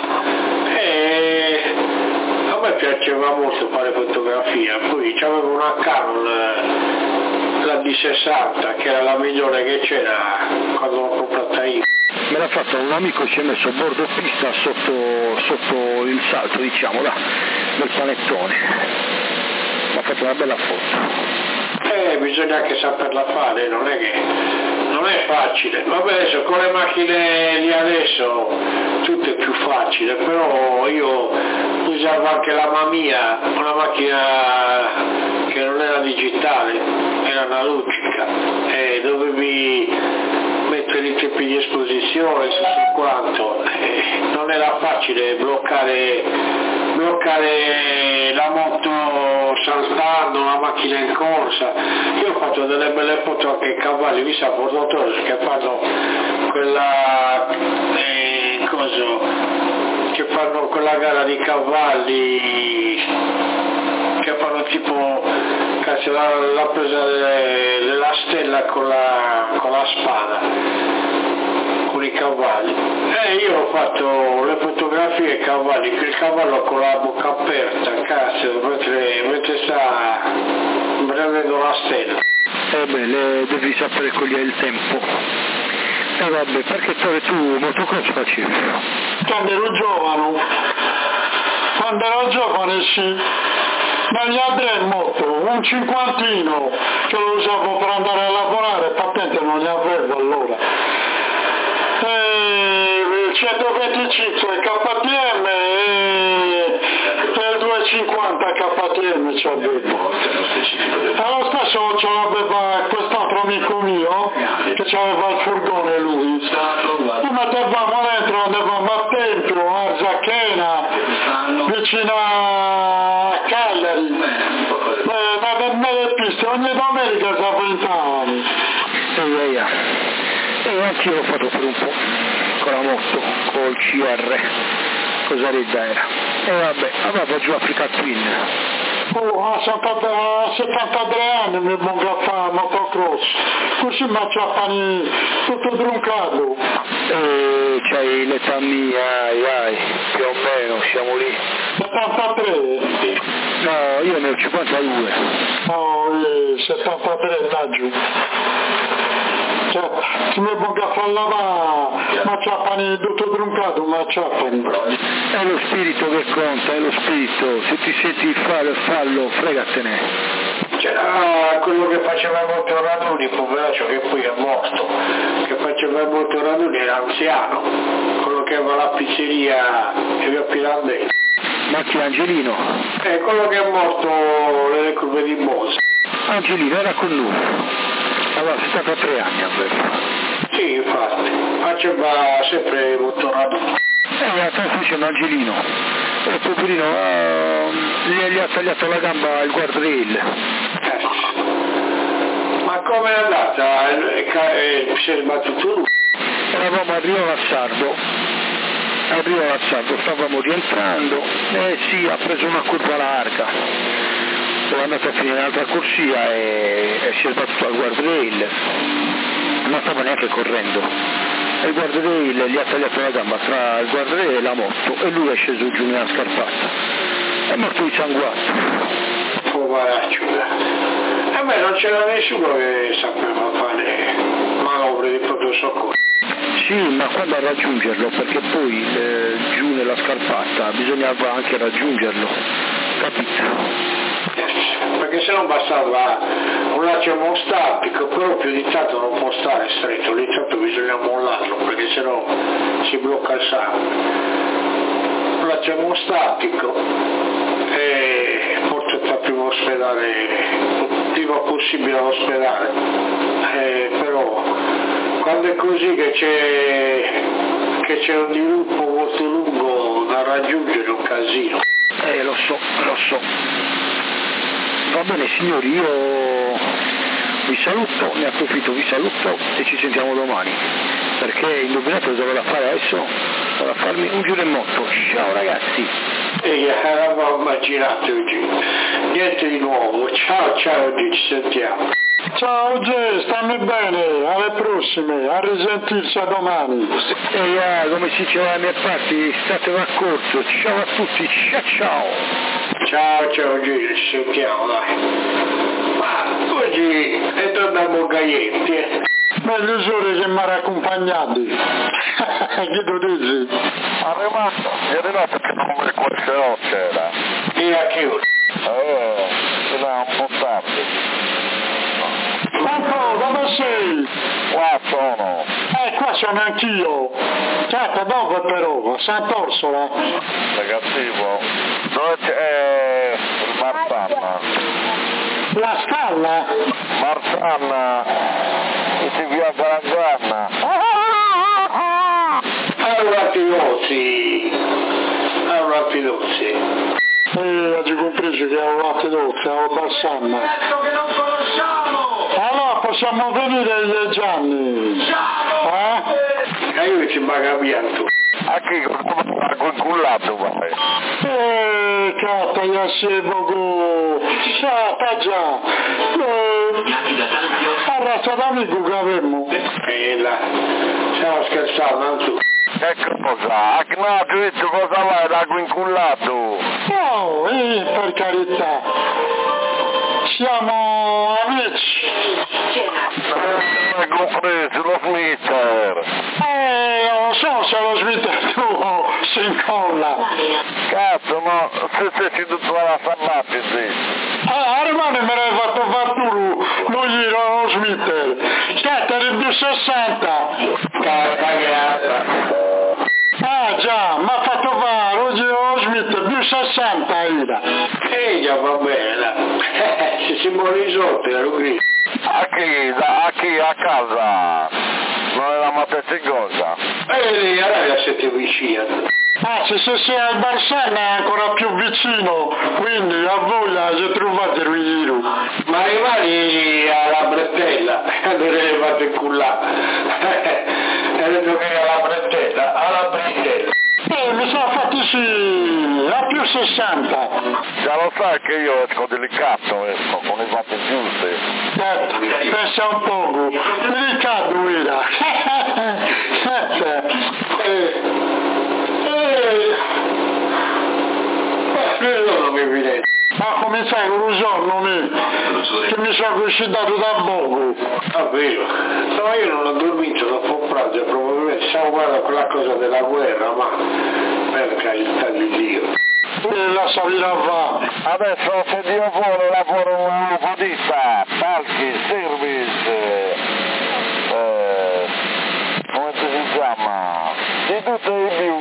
E a me piaceva molto fare fotografia, poi c'avevo una Canon, la D sessanta, che era la migliore che c'era quando l'ho comprata io. Me l'ha fatto un amico, si è messo a bordo pista sotto, sotto il salto, diciamo, là, del panettone. Mi ha fatto una bella foto. Eh, bisogna anche saperla fare, non è che non è facile. Vabbè, adesso con le macchine di adesso tutto è più facile, però io usavo anche la Mamiya, una macchina che non era digitale, era analogica, e dovevi mettere i tempi di esposizione, tutto quanto, eh, non era facile bloccare, bloccare la moto saltando, la macchina in corsa. Io ho fatto delle belle foto anche ai cavalli, visto a portatori che fanno quella eh, cosa, che fanno quella gara di cavalli, che fanno tipo cazzo, la, la presa delle, della stella con la, con la spada, con i cavalli. E io ho fatto le fotografie ai cavalli, il cavallo con la bocca aperta, cazzo, mentre, mentre sta prendendo la stella. Eh beh, le devi sapere cogliere il tempo. E eh vabbè, perché tu motocross facevi? Quando ero giovane, quando ero giovane sì, negli altri in moto, un cinquantino che lo usavo per andare a lavorare, patente non ne avevo allora. E il centoventicinque K T M e il duecentocinquanta K T M ci avevo. Allo stesso ce l'aveva quest'altro amico mio che aveva il furgone lui. Ci mettevamo dentro, andavamo a Tempio, a Zacchena, vicino a Cagliari, eh, nelle piste, ogni domenica da venti anni. E via. E anch'io l'ho fatto per un po', con la moto, col C R, cosa redda era. E vabbè, avevo giù Africa Twin. Oh, a settantatré anni mi vengo a fare motocross, così mi acciappano tutto druncato. E c'hai l'età mia, ai, ai, più o meno, siamo lì. settantatré? No, io ne ho cinquantadue. No, io settantatré da giù. Cioè, se mi vengo a fare lavare, mi acciappano tutto druncato, mi acciappano. È lo spirito che conta, è lo spirito, se ti senti fallo, fallo, fregatene. C'era quello che faceva molto raduni, poveraccio, che poi è morto, che faceva molto raduni, era anziano, quello che aveva la pizzeria e via Pirandello. Macchia Angelino? Eh, quello che è morto nelle curve di Mosa. Angelino era con noi, aveva settantatré anni a vero. Sì, infatti, faceva sempre molto raduni. E la trasmissione Angelino, e il poverino uh, gli, gli ha tagliato la gamba al guardrail. Eh. Ma come è andata? Eh, eh, si è sbattuto lui? Eravamo a Riola Sardo, a Riola Sardo stavamo rientrando e sì, ha preso una curva larga, è andato a finire un'altra corsia e, e si è sbattuto al guardrail, non stava neanche correndo. E il guardrail gli ha tagliato la gamba tra il guardrail e la moto e lui è sceso giù nella scarpata. È morto insanguato. Poveraccio. E a me non c'era nessuno che sapeva fare manovre di pronto soccorso. Sì, ma quando a raggiungerlo, perché poi eh, giù nella scarpata bisognava anche raggiungerlo, capito? Perché se non bastava un laccio emostatico, però più di tanto non può stare stretto, di tanto bisogna mollarlo perché sennò si blocca il sangue. Un laccio emostatico e portato al primo ospedale, il prima possibile all'ospedale, eh, però quando è così che c'è, che c'è un dirupo molto lungo da raggiungere è un casino. Eh, lo so, lo so. Va bene signori, io vi saluto, ne approfitto, vi saluto e ci sentiamo domani, perché indubbiamente cosa vado a fare adesso? Vado a farmi un giro in moto. Ciao ragazzi! E eravamo immaginati oggi, niente di nuovo, ciao ciao oggi ci sentiamo. Ciao Ge, stammi bene, alle prossime, a risentirci a domani. E ah, come si diceva dalle mie parti, state d'accordo, ciao a tutti, ciao ciao! Ciao ciao Gino, ci sentiamo dai. Ma oggi è tornato Gaietti, eh? Meglio usare che mi ha accompagnati. Che tu dici? Arrivato, ieri notte che non mi ricordo c'era. E a che ora? Eh, era un po' tardi. Marco, dove sei? Qua sono. Eh, qua sono anch'io. Certo, dove però? Sant'Orsola. Negativo. Dove c'è il Marzanna? La stalla? Marzanna, si via Garanganna. Allora Pilozzi, allora Pilozzi. Eh, oggi compreso che ho latte dolce, ho Barsanna. Che non conosciamo! Allora possiamo venire io e Gianni. Eh? E io ci pagaviamo. A chi ha concullato vai? Eh, cata, io sebo go. Cata già. Eh, arrasta d'amico che avemmo. E là, stiamo scherzando, non tu. E cosa? A chi non ha detto cosa vai da concullato? No, eh, per carità. Siamo amici. Non hai compreso lo smitter. Eh, non so se lo smetti tu si incolla. Cazzo, no, se sei seduto alla sabbati, sì. Ah, Armani me l'hai fatto fare tu, lo giro lo smitter. Certo, eri più sessanta. Cagata. Ah già, mi ha fatto fare lo giro lo smitter, più sessanta era. E già va bene. Se si muore sotto, era un grido. A chi? Da, a chi? A casa? Non era la stessa cosa? E lì, allora siete vicino. Ah, se sei al Barsanna è ancora più vicino, quindi a voglia ci trovate il giro. Ma rimani alla bretella, non le fate cullare. credo che alla Brentella, alla Brentella. Eh, mi sono fatti sì, a più sessanta. Già lo sai che io esco delicato, esco con i fatti giusti. Certo, pensa un poco, delicato guida. Eh, eh, quello non mi viene. Ma cominciare con un giorno me, che mi sono cresciuto da poco. Ah, vero? No, io non ho dormito dopo pranzo, probabilmente stavo guardando quella cosa della guerra, ma per carità di Dio. E la salirà va. Adesso se Dio vuole lavoro una fodista, palchi, service, eh, come si chiama? Di tutto di più.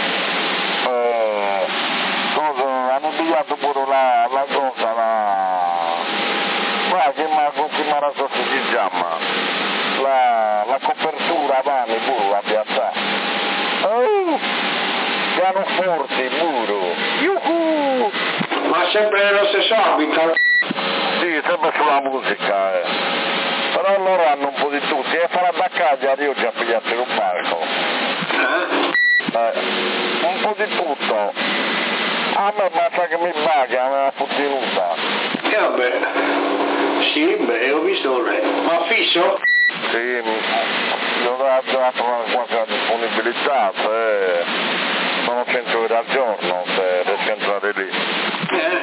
Eh, cosa, hanno pigliato pure la, la cosa, la... Ma che ma continuare a so che si chiama? La, la copertura vani pure la piazza. Oh, pianoforti, muro. Yuhu! Ma sempre nello stesso abito? Sì, sempre sulla musica, eh. Però loro hanno un po' di tutti, e farà da casa io già pigliato in un palco. Eh? Eh, un po' di tutto. A me basta che mi paga, me la fottenuta. E vabbè. Sì, beh, ho visto re. Ma fisso? Sì, mi ho dato qualche disponibilità, se sono cento euro al giorno, se riesco a entrare lì. Eh?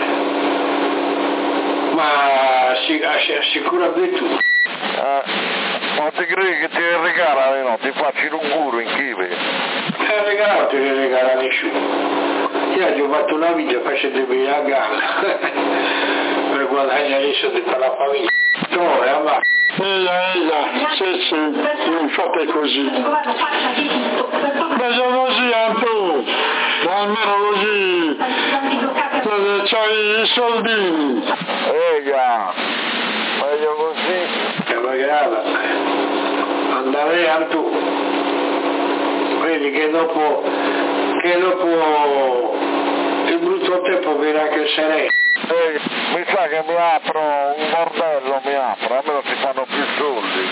Ma si, assicurati tu? Eh, ma ti credi che ti regala, no? Ti faccio un guru in chive. Eh, regalato ti regala nessuno. Io ti ho fatto una vita facendo la galla per guadagnare i soldi per la famiglia. Dove, va? Eia, eia, sì, sì, non fate così. Meglio così, Antu, almeno così, c'hai i soldini. Eia, meglio così. Che magari andare Antu, vedi che dopo, che dopo il brutto tempo verrà che sereno. Ehi, mi sa che mi apro un bordello, mi apro, a me non si fanno più soldi.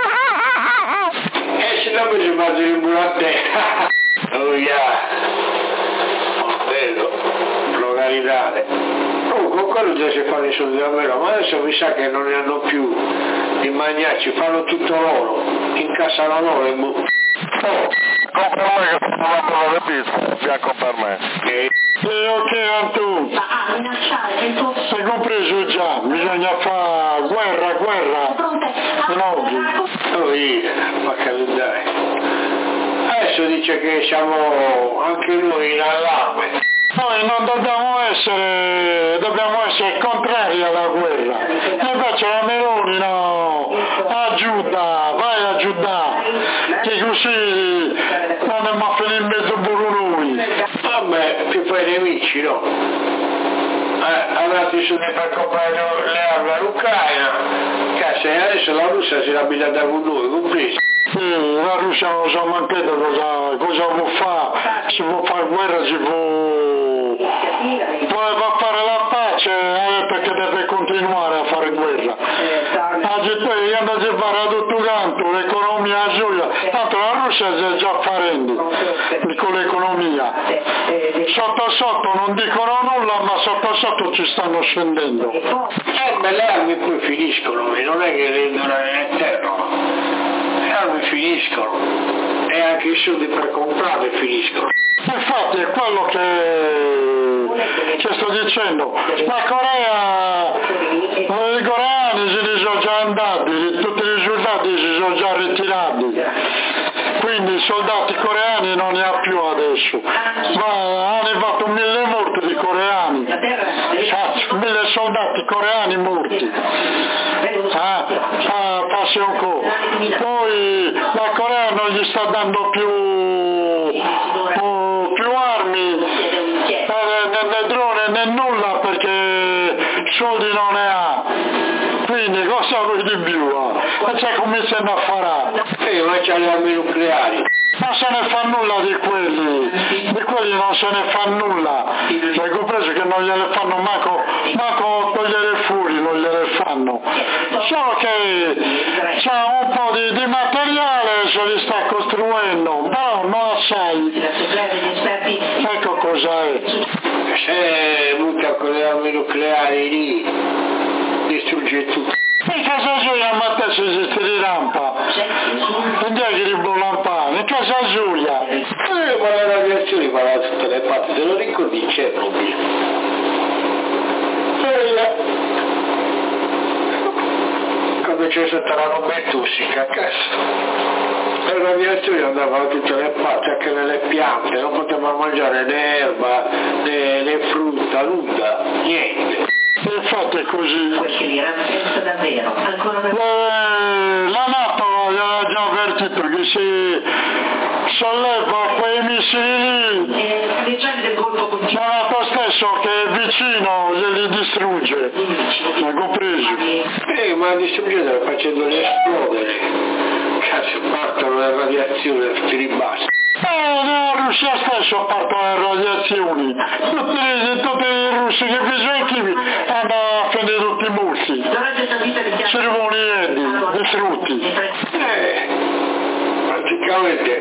E se no mi si fa in buratte. Oh yeah. Bordello, località. Comunque quello già si fanno i soldi davvero, ma adesso mi sa che non ne hanno più di mangiarci, fanno tutto loro, incassano loro e bu- Oh, compra me che sono la parola del business, bianco per me. Ok. E ok, Antu, sei compreso già, bisogna fare guerra, guerra, no? Oh yeah, ma che dai. Adesso dice che siamo anche noi in allarme. Noi non dobbiamo essere, dobbiamo essere contrari alla guerra. E invece la Meloni no, aiuta, vai a Giuda, che così non andiamo a finire in mezzo pure noi. Vabbè, più fai nemici, no? Eh, andate su per comprare le armi all'Ucraina. Cazzo, e adesso la Russia si è abitata con noi, compreso? Sì, la Russia non sa manco cosa, cosa può fare, si può fare guerra, si può... Voleva fare la pace, eh, perché deve continuare a fare guerra. Oggi poi andate a fare a tutto canto, l'economia gioia, tanto la Russia sta già facendo con l'economia. Sotto sotto non dicono nulla, ma sotto sotto ci stanno scendendo. Eh, beh, le armi poi finiscono, non è che rendono all'interno. Le armi finiscono e anche i soldi per comprare finiscono. Infatti è quello che, che sto dicendo. La Corea, i coreani se ne sono già andati, tutti i risultati si sono già ritirati. Quindi i soldati coreani non ne ha più adesso. Ma hanno fatto mille morti di coreani. Cazzo, mille soldati coreani morti. Ah, ah, passi un po'. Poi la Corea non gli sta dando più, più, più armi, eh, né, né drone né nulla perché soldi non ne ha. Quindi cosa vuoi di più? E c'è cominciano a fare? E io c'ho le armi nucleari. non se ne fa nulla di quelli, di quelli non se ne fa nulla, hai compreso che non gliele fanno manco, manco togliere il fuori, non gliele fanno, solo che c'è un po' di, di materiale, se li sta costruendo, però non assai, ecco cos'è. Se butta con le armi nucleari lì, distrugge tutto. In casa Giulia a Matteo si esiste di rampa, quindi è che ribollampane, in casa Giulia. Eh, ma le radiazioni vanno da tutte le parti, te lo ricordi in Chernobyl? Eh, quando c'è stata la bomba tossica, cazzo. Le radiazioni andavano da tutte le parti, anche nelle piante, non potevamo mangiare né erba, né, né frutta, nulla, niente. Infatti è così. davvero, ancora una eh, la NATO aveva già avvertito che se solleva quei missili lì, eh, del Golfo la NATO stesso che è vicino glieli distrugge, hai compreso? Eh, ma distruggere facendoli esplodere, cazzo, partono le radiazioni da tutti i bassi. Eh, la Russia stesso partono le radiazioni, tutti, tutti i russi che visiti hanno a finire tutti i mussi, cerimoniali, distrutti. Eh, praticamente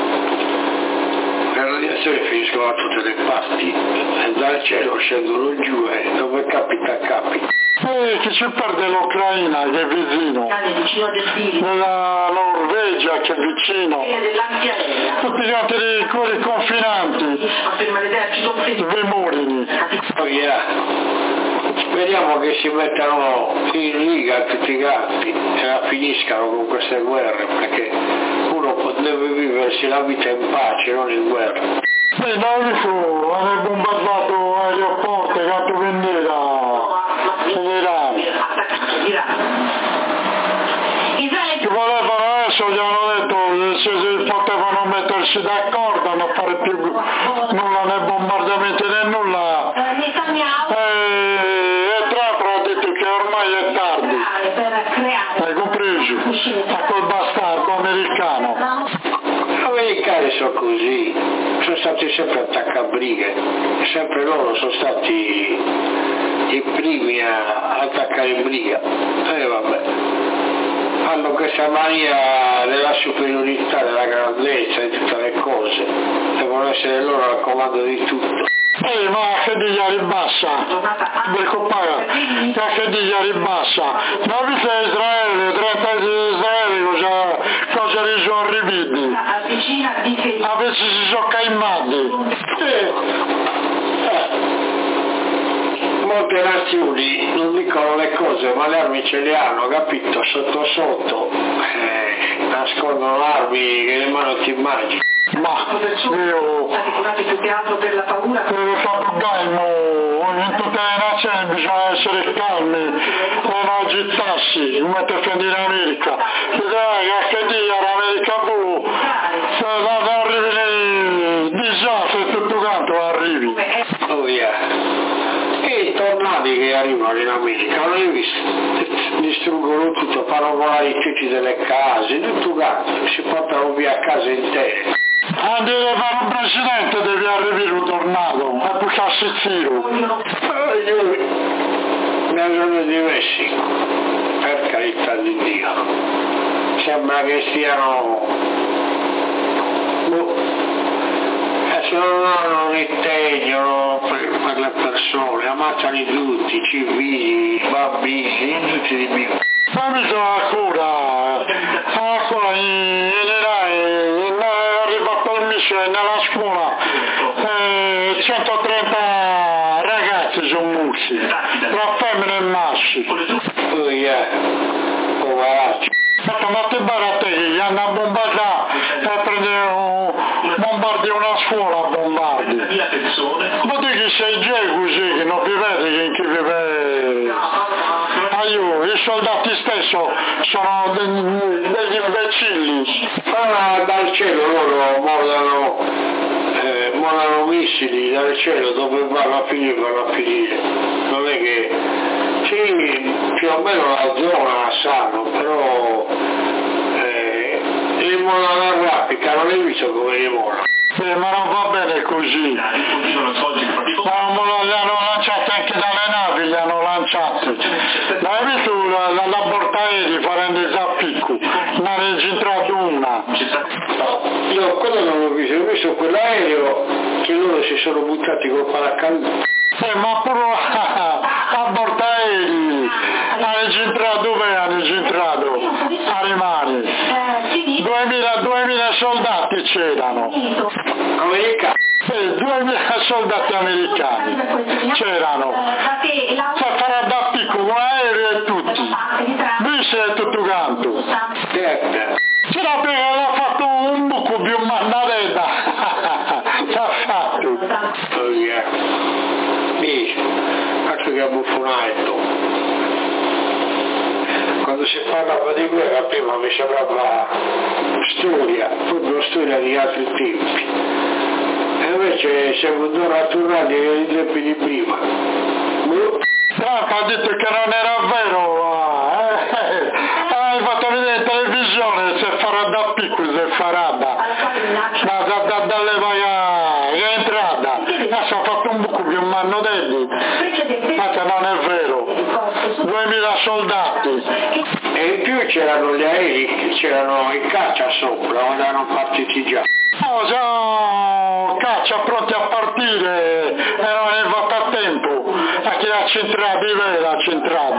le radiazioni finiscono da tutte le parti e dal cielo scendono giù e dove capita capita. E che ci perde l'Ucraina che è vicino, la Norvegia che è vicino, tutti gli altri quelli confinanti, dei Murini. Oh yeah. Speriamo che si mettano in liga tutti quanti e la finiscano con queste guerre, perché uno deve viversi la vita in pace, non in guerra. E da adesso hanno bombardato aeroporti, Gatto Vendera. Ci volevano adesso, gli hanno detto se potevano mettersi d'accordo a non fare più nulla né bombardamenti né nulla, e, e tra l'altro ha detto che ormai è tardi, hai compreso, a quel bastardo americano. Gli americani sono così, sono stati sempre attaccabrighe, sempre loro sono stati i primi a attaccare in briga, e vabbè, hanno questa mania della superiorità, della grandezza di tutte le cose, devono essere loro al comando di tutto. Ehi, ma che diglia ribassa, per coppare, che diglia ribassa, non vi sei Israele, trenta di Israele, cosa, cosa li sono rividi, avessi si sono caimati. Eh. Eh. Molte nazioni non dicono le cose, ma le armi ce le hanno, capito? Sotto sotto, eh, nascondono armi che nemmeno ti immagini. Ma io più che altro per la paura per fatto calmo, in tutte le nazioni bisogna essere calmi e non agitarsi come te fendi in America, vedrai che dia l'America bu, se non arrivi nei disastri e tutto quanto arrivi. Oh yeah. E i tornadi che arrivano in America, non hai visto? Distruggono tutto, fanno volare i tetti delle case, tutto quanto, si portano via case intere. Anche fare un presidente devi arrivare un tornado e pucciarsi il tiro. Eh, io ne sono di Messico, per carità di Dio. Sembra che stiano... Boh. Se non hanno un impegno per, per le persone, ammazzano tutti, civili, bambini, tutti di più. Fammi la cura, la cura in generale, è arrivato il missione nella scuola, eh, centotrenta ragazzi sono morti, tra femmine e maschi. Oh yeah, poveracci. Ma te barate che gli hanno bombardato e prendere un bombardi una scuola, bombardi. Ma di chi sei già così, che non vi vedi che vive... Aiuto, i soldati stessi sono degli, degli imbecilli. Ma dal cielo loro mordano, eh, mordano missili dal cielo, dove vanno a finire, vanno a finire. Non è che... Sì, più o meno la zona la sanno, però... Eh, viene in mola la rappica, non hai visto come viene in mola? Sì, ma non va bene così. Ma li hanno lanciati anche dalle navi, li hanno lanciati. Ma hai visto la, la, la portaerei facendo il zappicco? Ma ne è entrato una. Io quello non l'ho visto, ho visto quell'aereo che loro si sono buttati col paracadute. Eh, ma pure a portaerei, hanno entrato dove hanno entrato? A Rimani. duemila soldati c'erano. Americani? Sì, duemila soldati americani c'erano. Si farà da piccolo un aereo e tutti. Missile e tutto canto. C'era perché l'ha fatto un buco più mandaretta. L'ha fatto. Oh yeah. Dici, altro che buffonetto. Quando si parlava di guerra prima mi sembrava storia, proprio storia di altri tempi. E invece siamo tornati ai tempi di prima. Trump ha detto che non era vero, eh? Hai fatto vedere in televisione se farà da piccolo, se farà da, da, da, da, dalle vai a, è entrata, adesso ha fatto un buco più manno deddi, ma che non è vero, duemila soldati. E in più c'erano gli aerei, c'erano i caccia sopra, ora erano partiti già. Oh, già, caccia pronti a partire, e non è fatto a tempo, a chi l'ha centrato, l'ha centrato.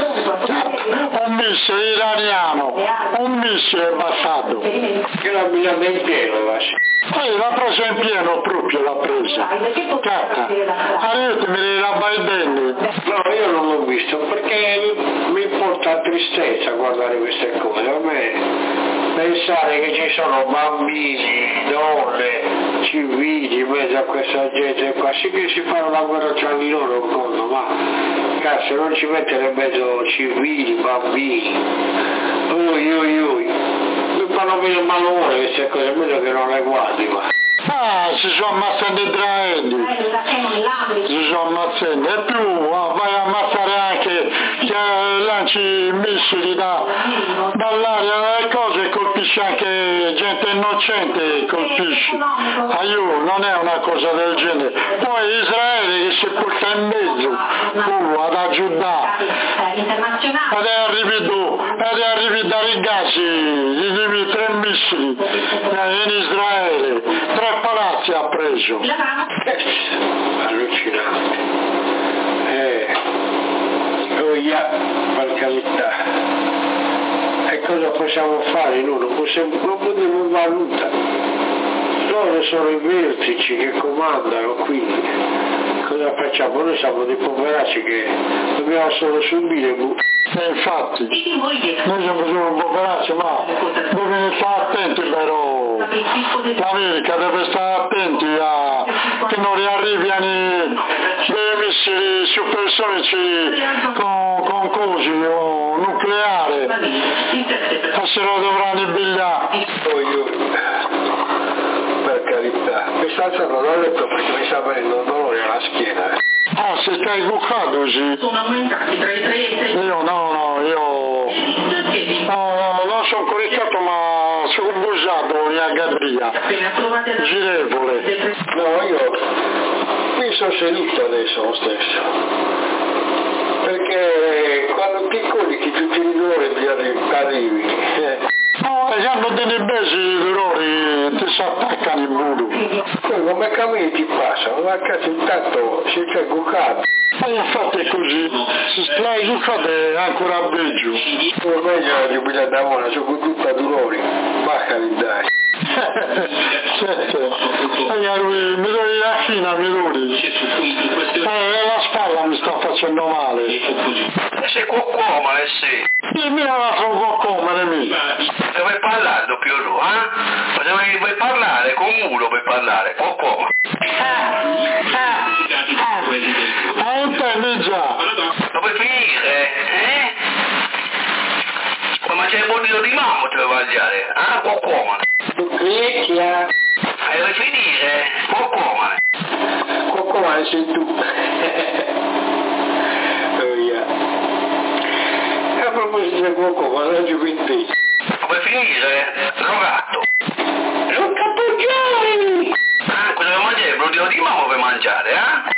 Un missile iraniano, un missile passato. Che l'ha pigliata in pieno, Eh, l'ha presa in pieno proprio, l'ha presa. Cacca, adesso mi devi la Biden. No, io non l'ho visto perché mi porta tristezza guardare queste cose. A me pensare che ci sono bambini, donne, civili in mezzo a questa gente qua, sì che si fanno la guerra tra di loro, conto, ma cazzo non ci mettere in mezzo civili, bambini, ui ui ui, mi fanno venire malumore queste cose, è meglio che non le guardi, ma. Ah, si sono ammazzati i traendi, si sono ammazzati, e più vai a ammazzare anche che lanci missili da, dall'aria e cose e colpisci anche gente innocente, colpisci, aiuto, non è una cosa del genere. Poi Israele che si porta in mezzo, uh, ad aggiudare, ed è arrivi tu, ed è arrivi da Rigazzi, gli devi tre missili in Israele, tre palazzi ha preso. Allucinante. Eh, oh yeah, per carità. E cosa possiamo fare noi? Non possiamo, non potremo fare nulla. Loro sono i vertici che comandano, quindi cosa facciamo? Noi siamo dei poveracci che dobbiamo solo subire. E infatti, noi siamo solo poveracci, ma dobbiamo stare attenti però, l'America deve stare attenti a che non riarriviano dei missili supersonici con, con cose o nucleare, e se lo dovranno imbigliare. Per carità, quest'altro non l'ho detto perché mi sta venendo un dolore alla schiena. Eh. Ah, se stai bucando, sì? Sono aumentati tra i tre e sei. Io no, no, io... No, no, non sono corretto, ma sono busato in Agabria. Girevole. No, io mi sono seduto adesso lo stesso. Perché quando piccoli che tutti i dolori ti arrivi. Eh. No, e hanno dei besi dolori, ti si attaccano in muro. Poi come cammini ti passano, ma cazzo intanto si c'è bucato. E infatti è così, se stai giocando è ancora peggio. O meglio di pigliare da ora, sono tutta dolori, bacali dai. Certo, e lui, mi dai la china, mi dai. Eh, la spalla mi sta facendo male. Sei cuocomane, sì. E mi ha fatto un cuocomane, mi. Dove parlare doppio tu, eh? Ma dove vuoi parlare? Con uno puoi parlare, cuocomane. Ah, intendi già. Dove finire, eh? Ma c'è il bonito di mamma dove mangiare, eh? Cuocomane. Vecchia. E dove finire? Cuocomane. Cuocomane sei tu. Oh yeah. A proposito del cuocomane, oggi quindi. come finire? Drogato. Non cappoggiare! Ah, quello che mangiare, il brudino di mamma vuoi mangiare, eh?